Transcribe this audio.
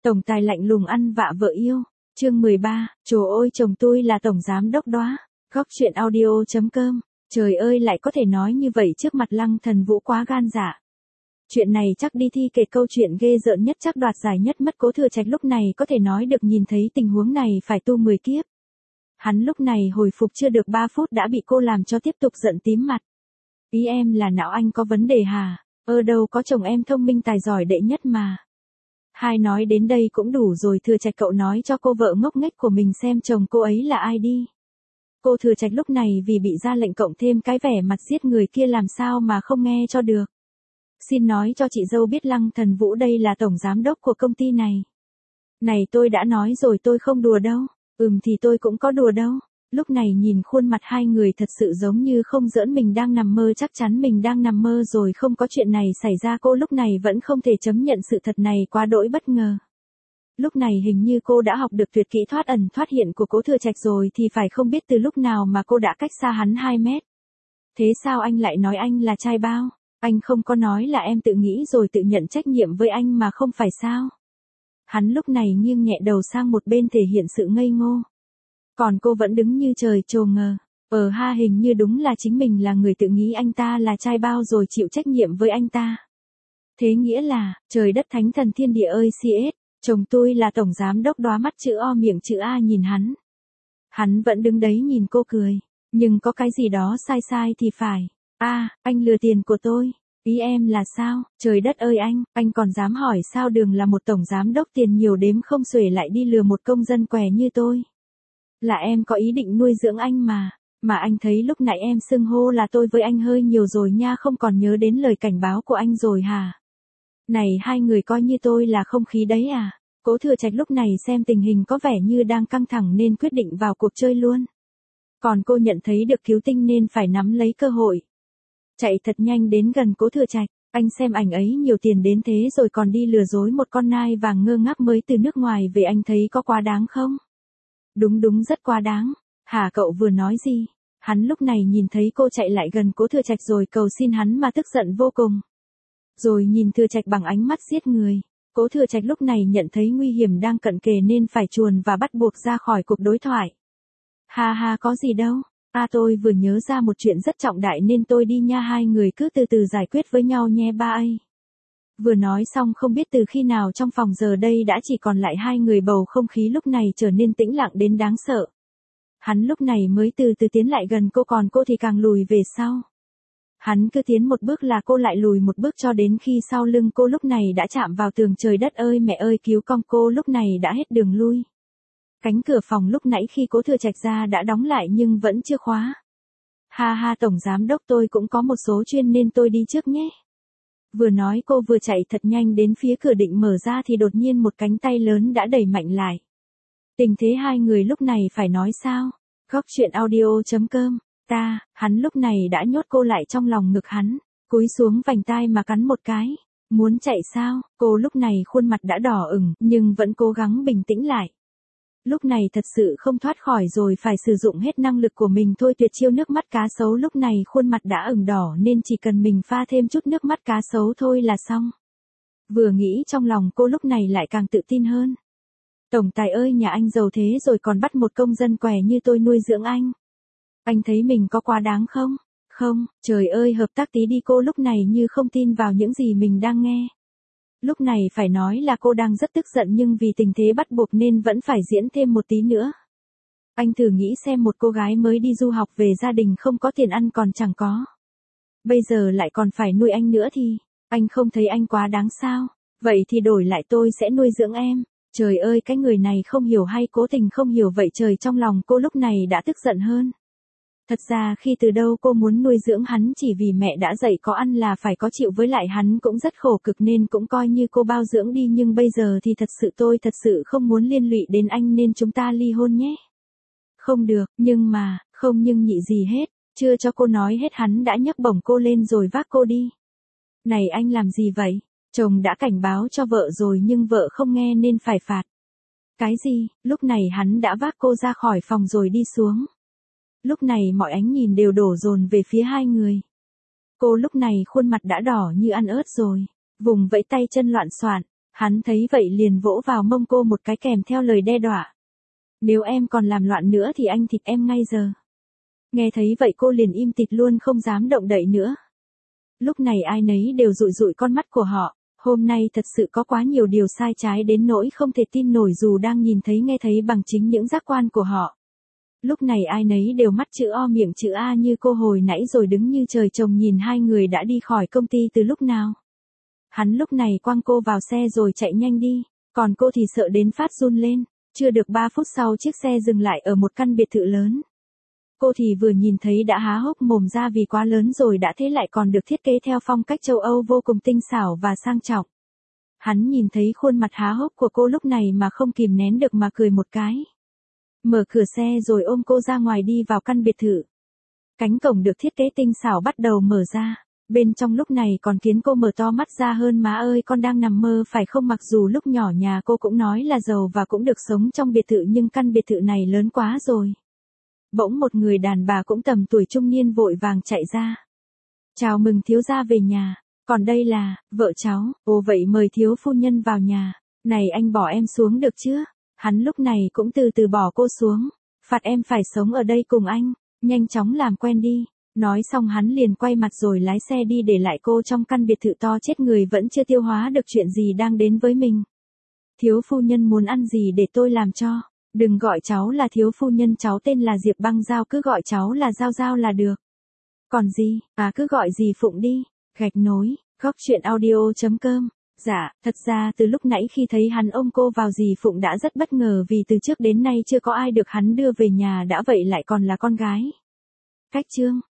Tổng tài lạnh lùng ăn vạ vợ yêu. Chương 13, trời ơi chồng tôi là tổng giám đốc đó. Góc chuyện audio.com. Trời ơi lại có thể nói như vậy trước mặt Lăng Thần Vũ, quá gan dạ. Chuyện này chắc đi thi kể câu chuyện ghê rợn nhất, chắc đoạt giải nhất mất. Cố Thừa Trạch lúc này có thể nói được nhìn thấy tình huống này phải tu 10 kiếp. Hắn lúc này hồi phục chưa được 3 phút đã bị cô làm cho tiếp tục giận tím mặt. Ý em là não anh có vấn đề hả? Đâu có, chồng em thông minh tài giỏi đệ nhất mà. Hai nói đến đây cũng đủ rồi. Thừa Trạch cậu nói cho cô vợ ngốc nghếch của mình xem chồng cô ấy là ai đi. Cô Thừa Trạch lúc này vì bị ra lệnh cộng thêm cái vẻ mặt giết người kia làm sao mà không nghe cho được. Xin nói cho chị dâu biết Lăng Thần Vũ đây là tổng giám đốc của công ty này. Này tôi đã nói rồi tôi không đùa đâu. Thì tôi cũng có đùa đâu. Lúc này nhìn khuôn mặt hai người thật sự giống như không giỡn, mình đang nằm mơ, chắc chắn mình đang nằm mơ rồi, không có chuyện này xảy ra. Cô lúc này vẫn không thể chấp nhận sự thật này, quá đỗi bất ngờ. Lúc này hình như cô đã học được tuyệt kỹ thoát ẩn thoát hiện của Cố Thừa Trạch rồi thì phải, không biết từ lúc nào mà cô đã cách xa hắn 2 mét. Thế sao anh lại nói anh là trai bao? Anh không có nói là em tự nghĩ rồi tự nhận trách nhiệm với anh mà không phải sao? Hắn lúc này nghiêng nhẹ đầu sang một bên thể hiện sự ngây ngô. Còn cô vẫn đứng như trời trồ ngờ. Hình như đúng là chính mình là người tự nghĩ anh ta là trai bao rồi chịu trách nhiệm với anh ta. Thế nghĩa là, trời đất thánh thần thiên địa ơi CS, chồng tôi là tổng giám đốc đó. Mắt chữ O miệng chữ A nhìn hắn. Hắn vẫn đứng đấy nhìn cô cười. Nhưng có cái gì đó sai sai thì phải. Anh lừa tiền của tôi. Ý em là sao? Trời đất ơi anh còn dám hỏi sao Đường là một tổng giám đốc tiền nhiều đếm không xuể lại đi lừa một công dân què như tôi. Là em có ý định nuôi dưỡng anh mà anh thấy lúc nãy em xưng hô là tôi với anh hơi nhiều rồi nha, không còn nhớ đến lời cảnh báo của anh rồi hả? Này hai người coi như tôi là không khí đấy à? Cố Thừa Trạch lúc này xem tình hình có vẻ như đang căng thẳng nên quyết định vào cuộc chơi luôn. Còn cô nhận thấy được cứu tinh nên phải nắm lấy cơ hội. Chạy thật nhanh đến gần Cố Thừa Trạch. Anh xem ảnh ấy nhiều tiền đến thế rồi còn đi lừa dối một con nai vàng ngơ ngác mới từ nước ngoài về, anh thấy có quá đáng không? Đúng rất quá đáng. Hả, cậu vừa nói gì? Hắn lúc này nhìn thấy cô chạy lại gần Cố Thừa Trạch rồi cầu xin hắn mà tức giận vô cùng. Rồi nhìn Thừa Trạch bằng ánh mắt giết người. Cố Thừa Trạch lúc này nhận thấy nguy hiểm đang cận kề nên phải chuồn và bắt buộc ra khỏi cuộc đối thoại. Ha có gì đâu. Tôi vừa nhớ ra một chuyện rất trọng đại nên tôi đi nha, hai người cứ từ từ giải quyết với nhau nhé ba ấy. Vừa nói xong không biết từ khi nào trong phòng giờ đây đã chỉ còn lại hai người, bầu không khí lúc này trở nên tĩnh lặng đến đáng sợ. Hắn lúc này mới từ từ tiến lại gần cô, còn cô thì càng lùi về sau. Hắn cứ tiến một bước là cô lại lùi một bước cho đến khi sau lưng cô lúc này đã chạm vào tường. Trời đất ơi mẹ ơi cứu con, cô lúc này đã hết đường lui. Cánh cửa phòng lúc nãy khi Cố Thừa Trạch ra đã đóng lại nhưng vẫn chưa khóa. Ha tổng giám đốc, tôi cũng có một số chuyện nên tôi đi trước nhé. Vừa nói cô vừa chạy thật nhanh đến phía cửa định mở ra thì đột nhiên một cánh tay lớn đã đẩy mạnh lại. Tình thế hai người lúc này phải nói sao? Góc chuyện audio.com. Hắn lúc này đã nhốt cô lại trong lòng ngực hắn, cúi xuống vành tai mà cắn một cái. Muốn chạy sao? Cô lúc này khuôn mặt đã đỏ ửng nhưng vẫn cố gắng bình tĩnh lại. Lúc này thật sự không thoát khỏi rồi, phải sử dụng hết năng lực của mình thôi. Tuyệt chiêu nước mắt cá sấu. Lúc này khuôn mặt đã ửng đỏ nên chỉ cần mình pha thêm chút nước mắt cá sấu thôi là xong. Vừa nghĩ trong lòng cô lúc này lại càng tự tin hơn. Tổng tài ơi, nhà anh giàu thế rồi còn bắt một công dân què như tôi nuôi dưỡng anh. Anh thấy mình có quá đáng không? Không, trời ơi hợp tác tí đi. Cô lúc này như không tin vào những gì mình đang nghe. Lúc này phải nói là cô đang rất tức giận nhưng vì tình thế bắt buộc nên vẫn phải diễn thêm một tí nữa. Anh thử nghĩ xem, một cô gái mới đi du học về, gia đình không có tiền ăn còn chẳng có. Bây giờ lại còn phải nuôi anh nữa thì, anh không thấy anh quá đáng sao? Vậy thì đổi lại tôi sẽ nuôi dưỡng em. Trời ơi cái người này không hiểu hay cố tình không hiểu vậy trời. Trong lòng cô lúc này đã tức giận hơn. Thật ra khi từ đâu cô muốn nuôi dưỡng hắn chỉ vì mẹ đã dạy có ăn là phải có chịu, với lại hắn cũng rất khổ cực nên cũng coi như cô bao dưỡng đi. Nhưng bây giờ thì tôi thật sự không muốn liên lụy đến anh nên chúng ta ly hôn nhé. Không được, không nhưng nhị gì hết. Chưa cho cô nói hết hắn đã nhấc bổng cô lên rồi vác cô đi. Này anh làm gì vậy? Chồng đã cảnh báo cho vợ rồi nhưng vợ không nghe nên phải phạt. Cái gì? Lúc này hắn đã vác cô ra khỏi phòng rồi đi xuống. Lúc này mọi ánh nhìn đều đổ dồn về phía hai người. Cô lúc này khuôn mặt đã đỏ như ăn ớt rồi, vùng vẫy tay chân loạn xoạn. Hắn thấy vậy liền vỗ vào mông cô một cái kèm theo lời đe dọa. Nếu em còn làm loạn nữa thì anh thịt em ngay giờ. Nghe thấy vậy cô liền im tịt luôn không dám động đậy nữa. Lúc này ai nấy đều dụi dụi con mắt của họ, hôm nay thật sự có quá nhiều điều sai trái đến nỗi không thể tin nổi dù đang nhìn thấy nghe thấy bằng chính những giác quan của họ. Lúc này ai nấy đều mắt chữ O miệng chữ A như cô hồi nãy rồi đứng như trời trồng nhìn hai người đã đi khỏi công ty từ lúc nào. Hắn lúc này quăng cô vào xe rồi chạy nhanh đi, còn cô thì sợ đến phát run lên. Chưa được 3 phút sau chiếc xe dừng lại ở một căn biệt thự lớn. Cô thì vừa nhìn thấy đã há hốc mồm ra vì quá lớn rồi đã thế lại còn được thiết kế theo phong cách châu Âu vô cùng tinh xảo và sang trọng. Hắn nhìn thấy khuôn mặt há hốc của cô lúc này mà không kìm nén được mà cười một cái. Mở cửa xe rồi ôm cô ra ngoài đi vào căn biệt thự. Cánh cổng được thiết kế tinh xảo bắt đầu mở ra. Bên trong lúc này còn khiến cô mở to mắt ra hơn má ơi con đang nằm mơ phải không mặc dù lúc nhỏ nhà cô cũng nói là giàu và cũng được sống trong biệt thự nhưng căn biệt thự này lớn quá rồi. Bỗng một người đàn bà cũng tầm tuổi trung niên vội vàng chạy ra. Chào mừng thiếu gia về nhà, còn đây là, vợ cháu, ồ vậy mời thiếu phu nhân vào nhà, này anh bỏ em xuống được chứ? Hắn lúc này cũng từ từ bỏ cô xuống, phạt em phải sống ở đây cùng anh, nhanh chóng làm quen đi. Nói xong hắn liền quay mặt rồi lái xe đi để lại cô trong căn biệt thự to chết người vẫn chưa tiêu hóa được chuyện gì đang đến với mình. Thiếu phu nhân muốn ăn gì để tôi làm cho, đừng gọi cháu là thiếu phu nhân cháu tên là Diệp Băng Giao cứ gọi cháu là Giao Giao là được. Còn gì, cứ gọi gì Phụng đi, gạch nối, góc chuyện audio.com. Dạ, thật ra từ lúc nãy khi thấy hắn ôm cô vào dì Phụng đã rất bất ngờ vì từ trước đến nay chưa có ai được hắn đưa về nhà đã vậy lại còn là con gái. Cách chương